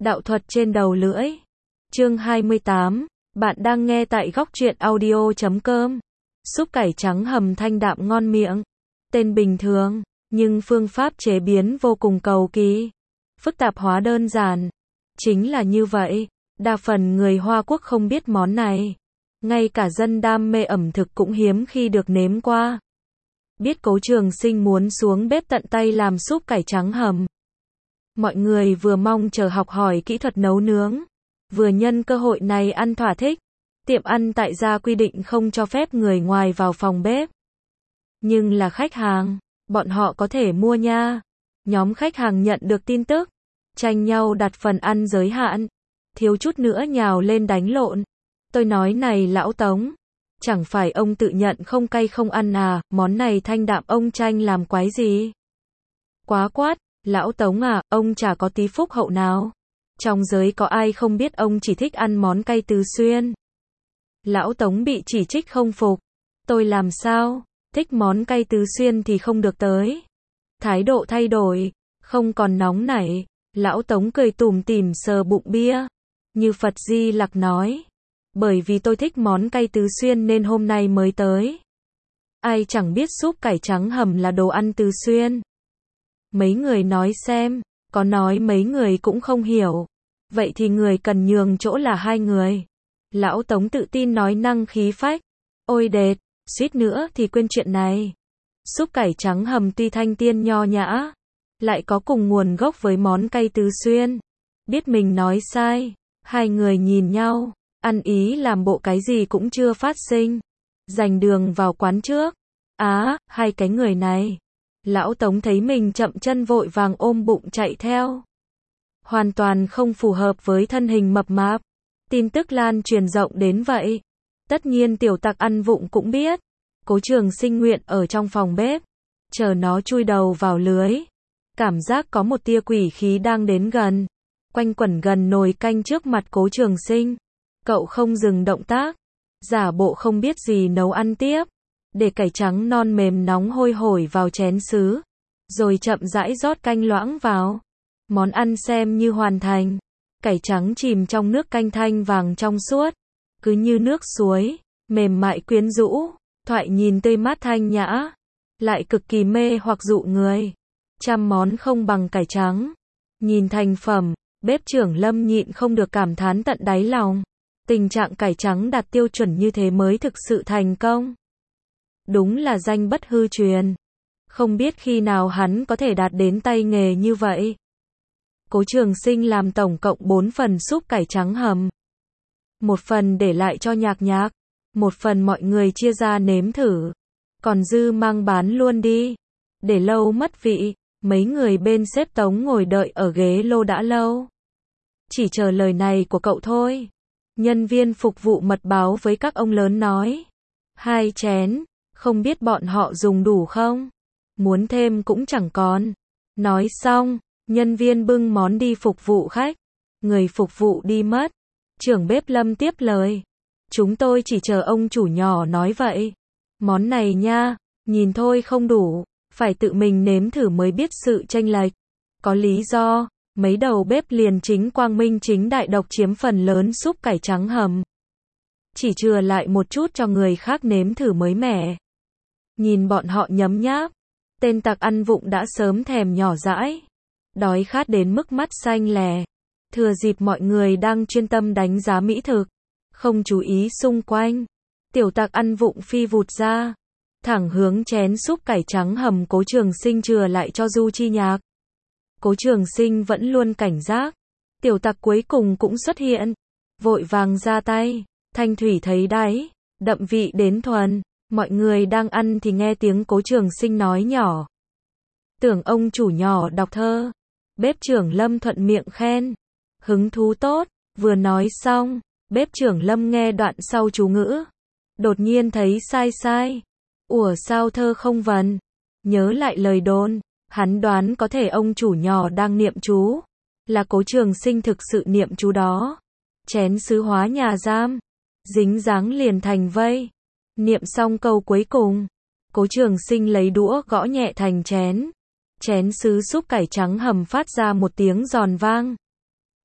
Đạo thuật trên đầu lưỡi. Chương 28. Bạn đang nghe tại góc truyện audio.com. Súp cải trắng hầm thanh đạm ngon miệng. Tên bình thường, nhưng phương pháp chế biến vô cùng cầu kỳ. Phức tạp hóa đơn giản. Chính là như vậy, đa phần người Hoa Quốc không biết món này. Ngay cả dân đam mê ẩm thực cũng hiếm khi được nếm qua. Biết Cố Trường Sinh muốn xuống bếp tận tay làm súp cải trắng hầm. Mọi người vừa mong chờ học hỏi kỹ thuật nấu nướng, vừa nhân cơ hội này ăn thỏa thích. Tiệm ăn tại gia quy định không cho phép người ngoài vào phòng bếp. Nhưng là khách hàng, bọn họ có thể mua nha. Nhóm khách hàng nhận được tin tức, tranh nhau đặt phần ăn giới hạn, thiếu chút nữa nhào lên đánh lộn. Tôi nói này lão Tống, chẳng phải ông tự nhận không cay không ăn à, món này thanh đạm ông tranh làm quái gì? Quá quát, lão Tống à, ông chả có tí phúc hậu nào. Trong giới có ai không biết ông chỉ thích ăn món cay Tứ Xuyên. Lão Tống bị chỉ trích không phục. Tôi làm sao? Thích món cay Tứ Xuyên thì không được tới. Thái độ thay đổi, không còn nóng nảy. Lão Tống cười tủm tỉm sờ bụng bia. Như Phật Di Lặc nói. Bởi vì tôi thích món cay Tứ Xuyên nên hôm nay mới tới. Ai chẳng biết súp cải trắng hầm là đồ ăn Tứ Xuyên. Mấy người nói xem, có nói mấy người cũng không hiểu. Vậy thì người cần nhường chỗ là hai người. Lão Tống tự tin nói năng khí phách. Ôi đệt, suýt nữa thì quên chuyện này. Súp cải trắng hầm tuy thanh tiên nho nhã, lại có cùng nguồn gốc với món cay Tứ Xuyên. Biết mình nói sai, hai người nhìn nhau, ăn ý làm bộ cái gì cũng chưa phát sinh. Giành đường vào quán trước. Hai cái người này. Lão Tống thấy mình chậm chân vội vàng ôm bụng chạy theo. Hoàn toàn không phù hợp với thân hình mập mạp. Tin tức lan truyền rộng đến vậy. Tất nhiên tiểu tặc ăn vụng cũng biết. Cố Trường Sinh nguyện ở trong phòng bếp, chờ nó chui đầu vào lưới. Cảm giác có một tia quỷ khí đang đến gần, quanh quẩn gần nồi canh trước mặt Cố Trường Sinh. Cậu không dừng động tác, giả bộ không biết gì nấu ăn tiếp. Để cải trắng non mềm nóng hôi hổi vào chén sứ, rồi chậm rãi rót canh loãng vào. Món ăn xem như hoàn thành. Cải trắng chìm trong nước canh thanh vàng trong suốt, cứ như nước suối, mềm mại quyến rũ, thoại nhìn tươi mát thanh nhã, lại cực kỳ mê hoặc dụ người. Trăm món không bằng cải trắng. Nhìn thành phẩm, bếp trưởng Lâm nhịn không được cảm thán tận đáy lòng. Tình trạng cải trắng đạt tiêu chuẩn như thế mới thực sự thành công. Đúng là danh bất hư truyền. Không biết khi nào hắn có thể đạt đến tay nghề như vậy. Cố Trường Sinh làm tổng cộng 4 phần súp cải trắng hầm. Một phần để lại cho Nhạc Nhạc, một phần mọi người chia ra nếm thử, còn dư mang bán luôn đi. Để lâu mất vị, mấy người bên xếp Tống ngồi đợi ở ghế lô đã lâu. Chỉ chờ lời này của cậu thôi. Nhân viên phục vụ mật báo với các ông lớn nói. 2 chén, không biết bọn họ dùng đủ không? Muốn thêm cũng chẳng còn. Nói xong, nhân viên bưng món đi phục vụ khách. Người phục vụ đi mất. Trưởng bếp Lâm tiếp lời. Chúng tôi chỉ chờ ông chủ nhỏ nói vậy. Món này nha, nhìn thôi không đủ, phải tự mình nếm thử mới biết sự chênh lệch. Có lý do, mấy đầu bếp liền chính quang minh chính đại độc chiếm phần lớn súp cải trắng hầm. Chỉ chừa lại một chút cho người khác nếm thử mới mẻ. Nhìn bọn họ nhấm nháp, tên tặc ăn vụng đã sớm thèm nhỏ dãi, đói khát đến mức mắt xanh lè. Thừa dịp mọi người đang chuyên tâm đánh giá mỹ thực, không chú ý xung quanh, tiểu tặc ăn vụng phi vụt ra, thẳng hướng chén súp cải trắng hầm Cố Trường Sinh chừa lại cho Du Chi Nhạc. Cố Trường Sinh vẫn luôn cảnh giác, tiểu tặc cuối cùng cũng xuất hiện, vội vàng ra tay, thanh thủy thấy đáy, đậm vị đến thuần. Mọi người đang ăn thì nghe tiếng Cố Trường Sinh nói nhỏ. Tưởng ông chủ nhỏ đọc thơ. Bếp trưởng Lâm thuận miệng khen. Hứng thú tốt. Vừa nói xong, bếp trưởng Lâm nghe đoạn sau chú ngữ. Đột nhiên thấy sai sai. Ủa sao thơ không vần? Nhớ lại lời đồn, hắn đoán có thể ông chủ nhỏ đang niệm chú. Là Cố Trường Sinh thực sự niệm chú đó. Chén sứ hóa nhà giam. Dính dáng liền thành vây. Niệm xong câu cuối cùng, Cố Trường Sinh lấy đũa gõ nhẹ thành chén. Chén sứ súp cải trắng hầm phát ra một tiếng giòn vang.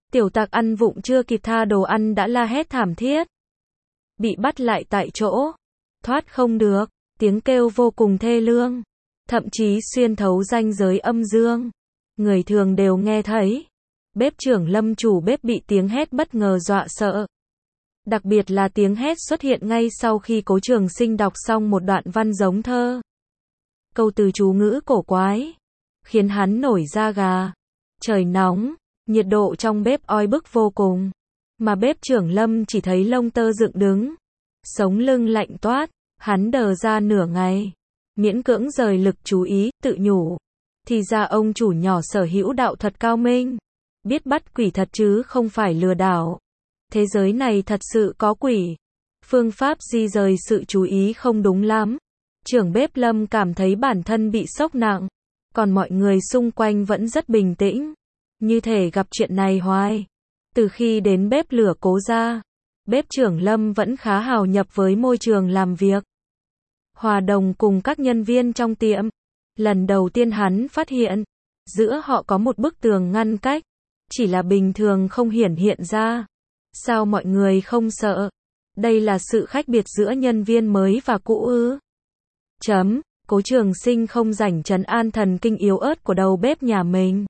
Tiểu tặc ăn vụng chưa kịp tha đồ ăn đã la hét thảm thiết. Bị bắt lại tại chỗ. Thoát không được. Tiếng kêu vô cùng thê lương. Thậm chí xuyên thấu ranh giới âm dương. Người thường đều nghe thấy. Bếp trưởng Lâm chủ bếp bị tiếng hét bất ngờ dọa sợ. Đặc biệt là tiếng hét xuất hiện ngay sau khi Cố Trường Sinh đọc xong một đoạn văn giống thơ. Câu từ chú ngữ cổ quái. Khiến hắn nổi da gà. Trời nóng. Nhiệt độ trong bếp oi bức vô cùng. Mà bếp trưởng Lâm chỉ thấy lông tơ dựng đứng. Sống lưng lạnh toát. Hắn đờ ra nửa ngày. Miễn cưỡng rời lực chú ý, tự nhủ. Thì ra ông chủ nhỏ sở hữu đạo thuật cao minh. Biết bắt quỷ thật chứ không phải lừa đảo. Thế giới này thật sự có quỷ. Phương pháp di rời sự chú ý không đúng lắm. Trưởng bếp Lâm cảm thấy bản thân bị sốc nặng. Còn mọi người xung quanh vẫn rất bình tĩnh. Như thể gặp chuyện này hoài. Từ khi đến bếp lửa Cố gia, bếp trưởng Lâm vẫn khá hào nhập với môi trường làm việc. Hòa đồng cùng các nhân viên trong tiệm. Lần đầu tiên hắn phát hiện, giữa họ có một bức tường ngăn cách. Chỉ là bình thường không hiển hiện ra. Sao mọi người không sợ? Đây là sự khác biệt giữa nhân viên mới và cũ ư? Cố Trường Sinh không rảnh trấn an thần kinh yếu ớt của đầu bếp nhà mình.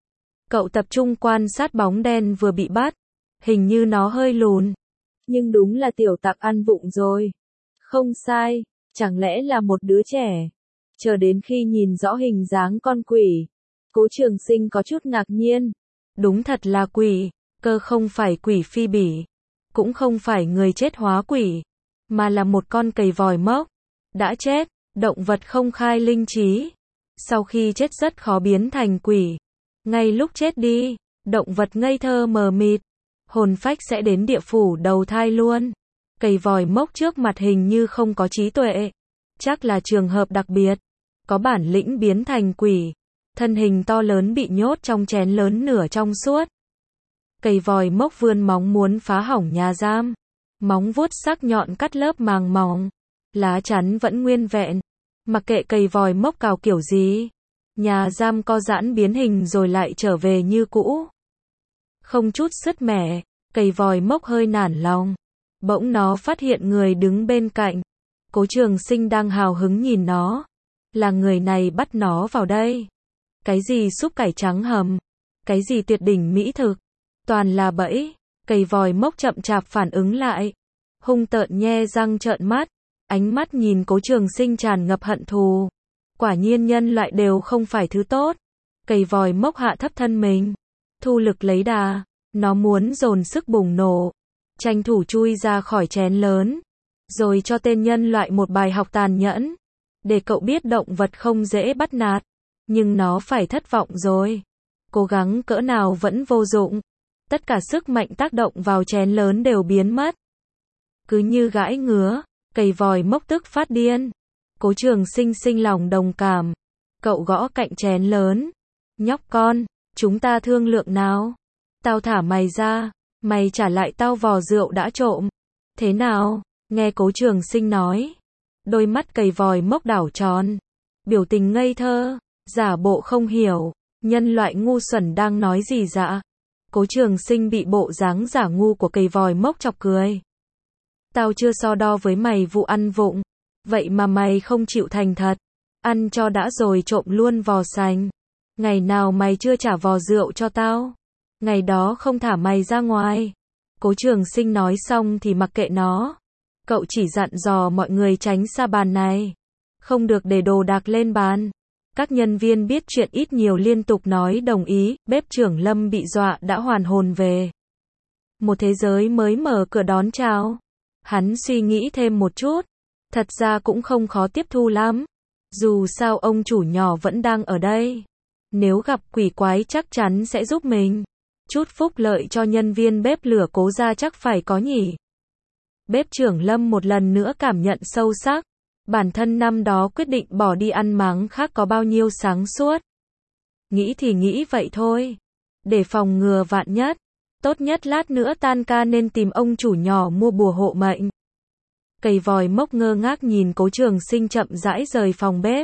Cậu tập trung quan sát bóng đen vừa bị bắt. Hình như nó hơi lùn. Nhưng đúng là tiểu tặc ăn vụng rồi. Không sai, chẳng lẽ là một đứa trẻ. Chờ đến khi nhìn rõ hình dáng con quỷ, Cố Trường Sinh có chút ngạc nhiên. Đúng thật là quỷ, cơ không phải quỷ phi bỉ, cũng không phải người chết hóa quỷ, mà là một con cầy vòi mốc. Đã chết, động vật không khai linh trí. Sau khi chết rất khó biến thành quỷ. Ngay lúc chết đi, động vật ngây thơ mờ mịt, hồn phách sẽ đến địa phủ đầu thai luôn. Cầy vòi mốc trước mặt hình như không có trí tuệ. Chắc là trường hợp đặc biệt. Có bản lĩnh biến thành quỷ. Thân hình to lớn bị nhốt trong chén lớn nửa trong suốt. Cầy vòi mốc vươn móng muốn phá hỏng nhà giam. Móng vuốt sắc nhọn cắt lớp màng mỏng. Lá chắn vẫn nguyên vẹn. Mặc kệ cầy vòi mốc cào kiểu gì. Nhà giam co giãn biến hình rồi lại trở về như cũ. Không chút sứt mẻ, cầy vòi mốc hơi nản lòng. Bỗng nó phát hiện người đứng bên cạnh. Cố Trường Sinh đang hào hứng nhìn nó. Là người này bắt nó vào đây. Cái gì súp cải trắng hầm, cái gì tuyệt đỉnh mỹ thực, toàn là bẫy. Cầy vòi mốc chậm chạp phản ứng lại, hung tợn nhe răng trợn mắt, ánh mắt nhìn Cố Trường Sinh tràn ngập hận thù. Quả nhiên nhân loại đều không phải thứ tốt. Cầy vòi mốc hạ thấp thân mình, thu lực lấy đà, nó muốn dồn sức bùng nổ, tranh thủ chui ra khỏi chén lớn, rồi cho tên nhân loại một bài học tàn nhẫn, để cậu biết động vật không dễ bắt nạt. Nhưng nó phải thất vọng rồi. Cố gắng cỡ nào vẫn vô dụng. Tất cả sức mạnh tác động vào chén lớn đều biến mất. Cứ như gãi ngứa, cầy vòi mốc tức phát điên. Cố Trường Sinh sinh lòng đồng cảm. Cậu gõ cạnh chén lớn. Nhóc con, chúng ta thương lượng nào? Tao thả mày ra, mày trả lại tao vò rượu đã trộm. Thế nào? Nghe Cố Trường Sinh nói. Đôi mắt cầy vòi mốc đảo tròn. Biểu tình ngây thơ. Giả bộ không hiểu, nhân loại ngu xuẩn đang nói gì dạ. Cố Trường Sinh bị bộ dáng giả ngu của cầy vòi mốc chọc cười. Tao chưa so đo với mày vụ ăn vụng, vậy mà mày không chịu thành thật. Ăn cho đã rồi trộm luôn vò sành. Ngày nào mày chưa trả vò rượu cho tao, ngày đó không thả mày ra ngoài. Cố Trường Sinh nói xong thì mặc kệ nó. Cậu chỉ dặn dò mọi người tránh xa bàn này, không được để đồ đạc lên bàn. Các nhân viên biết chuyện ít nhiều liên tục nói đồng ý. Bếp trưởng Lâm bị dọa đã hoàn hồn về. Một thế giới mới mở cửa đón chào. Hắn suy nghĩ thêm một chút. Thật ra cũng không khó tiếp thu lắm. Dù sao ông chủ nhỏ vẫn đang ở đây. Nếu gặp quỷ quái chắc chắn sẽ giúp mình. Chút phúc lợi cho nhân viên bếp lửa Cố gia chắc phải có nhỉ. Bếp trưởng Lâm một lần nữa cảm nhận sâu sắc. Bản thân năm đó quyết định bỏ đi ăn máng khác có bao nhiêu sáng suốt. Nghĩ thì nghĩ vậy thôi. Để phòng ngừa vạn nhất. Tốt nhất lát nữa tan ca nên tìm ông chủ nhỏ mua bùa hộ mệnh. Cầy vòi mốc ngơ ngác nhìn Cố Trường Sinh chậm rãi rời phòng bếp.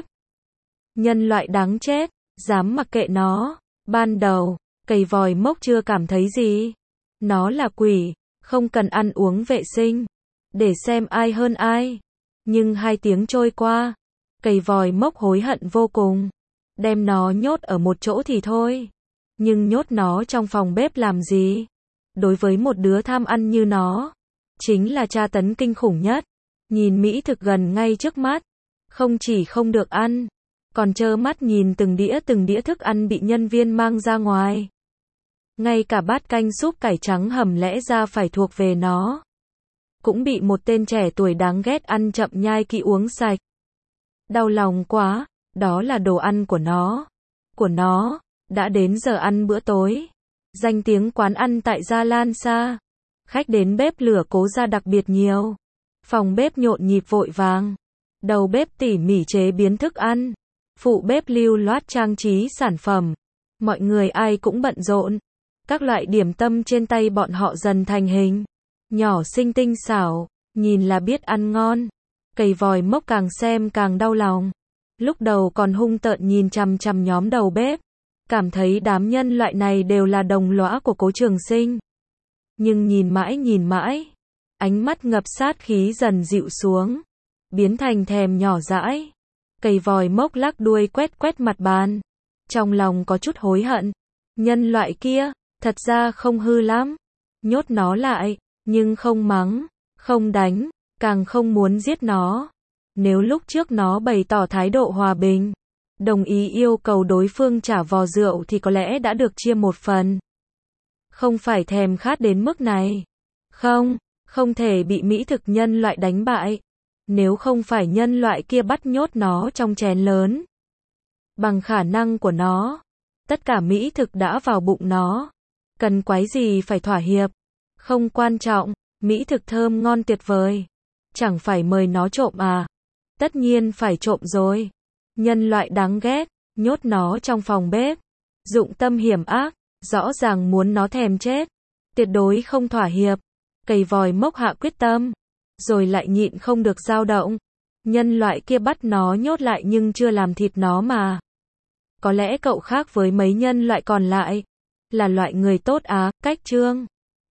Nhân loại đáng chết, dám mặc kệ nó. Ban đầu, cầy vòi mốc chưa cảm thấy gì. Nó là quỷ, không cần ăn uống vệ sinh, để xem ai hơn ai. Nhưng 2 tiếng trôi qua, cầy vòi mốc hối hận vô cùng. Đem nó nhốt ở một chỗ thì thôi. Nhưng nhốt nó trong phòng bếp làm gì? Đối với một đứa tham ăn như nó, chính là tra tấn kinh khủng nhất. Nhìn mỹ thực gần ngay trước mắt, không chỉ không được ăn, còn trơ mắt nhìn từng đĩa thức ăn bị nhân viên mang ra ngoài. Ngay cả bát canh súp cải trắng hầm lẽ ra phải thuộc về nó, cũng bị một tên trẻ tuổi đáng ghét ăn chậm nhai kỹ uống sạch. Đau lòng quá, đó là đồ ăn của nó, đã đến giờ ăn bữa tối. Danh tiếng quán ăn tại Gia Lan xa, khách đến bếp lửa cố ra đặc biệt nhiều. Phòng bếp nhộn nhịp vội vàng, đầu bếp tỉ mỉ chế biến thức ăn, phụ bếp lưu loát trang trí sản phẩm. Mọi người ai cũng bận rộn. Các loại điểm tâm trên tay bọn họ dần thành hình, nhỏ xinh tinh xảo, nhìn là biết ăn ngon. Cầy vòi mốc càng xem càng đau lòng. Lúc đầu còn hung tợn nhìn chằm chằm nhóm đầu bếp, cảm thấy đám nhân loại này đều là đồng lõa của Cố Trường Sinh. Nhưng nhìn mãi, ánh mắt ngập sát khí dần dịu xuống, biến thành thèm nhỏ dãi. Cầy vòi mốc lắc đuôi quét mặt bàn, trong lòng có chút hối hận. Nhân loại kia, thật ra không hư lắm. Nhốt nó lại, nhưng không mắng, không đánh, càng không muốn giết nó. Nếu lúc trước nó bày tỏ thái độ hòa bình, đồng ý yêu cầu đối phương trả vò rượu thì có lẽ đã được chia một phần. Không phải thèm khát đến mức này. Không thể bị mỹ thực nhân loại đánh bại. Nếu không phải nhân loại kia bắt nhốt nó trong chén lớn. Bằng khả năng của nó, tất cả mỹ thực đã vào bụng nó. Cần quái gì phải thỏa hiệp. Không quan trọng, mỹ thực thơm ngon tuyệt vời. Chẳng phải mời nó trộm à? Tất nhiên phải trộm rồi. Nhân loại đáng ghét, nhốt nó trong phòng bếp. Dụng tâm hiểm ác, rõ ràng muốn nó thèm chết. Tuyệt đối không thỏa hiệp. Cầy vòi mốc hạ quyết tâm, rồi lại nhịn không được dao động. Nhân loại kia bắt nó nhốt lại nhưng chưa làm thịt nó mà. Có lẽ cậu khác với mấy nhân loại còn lại, là loại người tốt á, cách chương.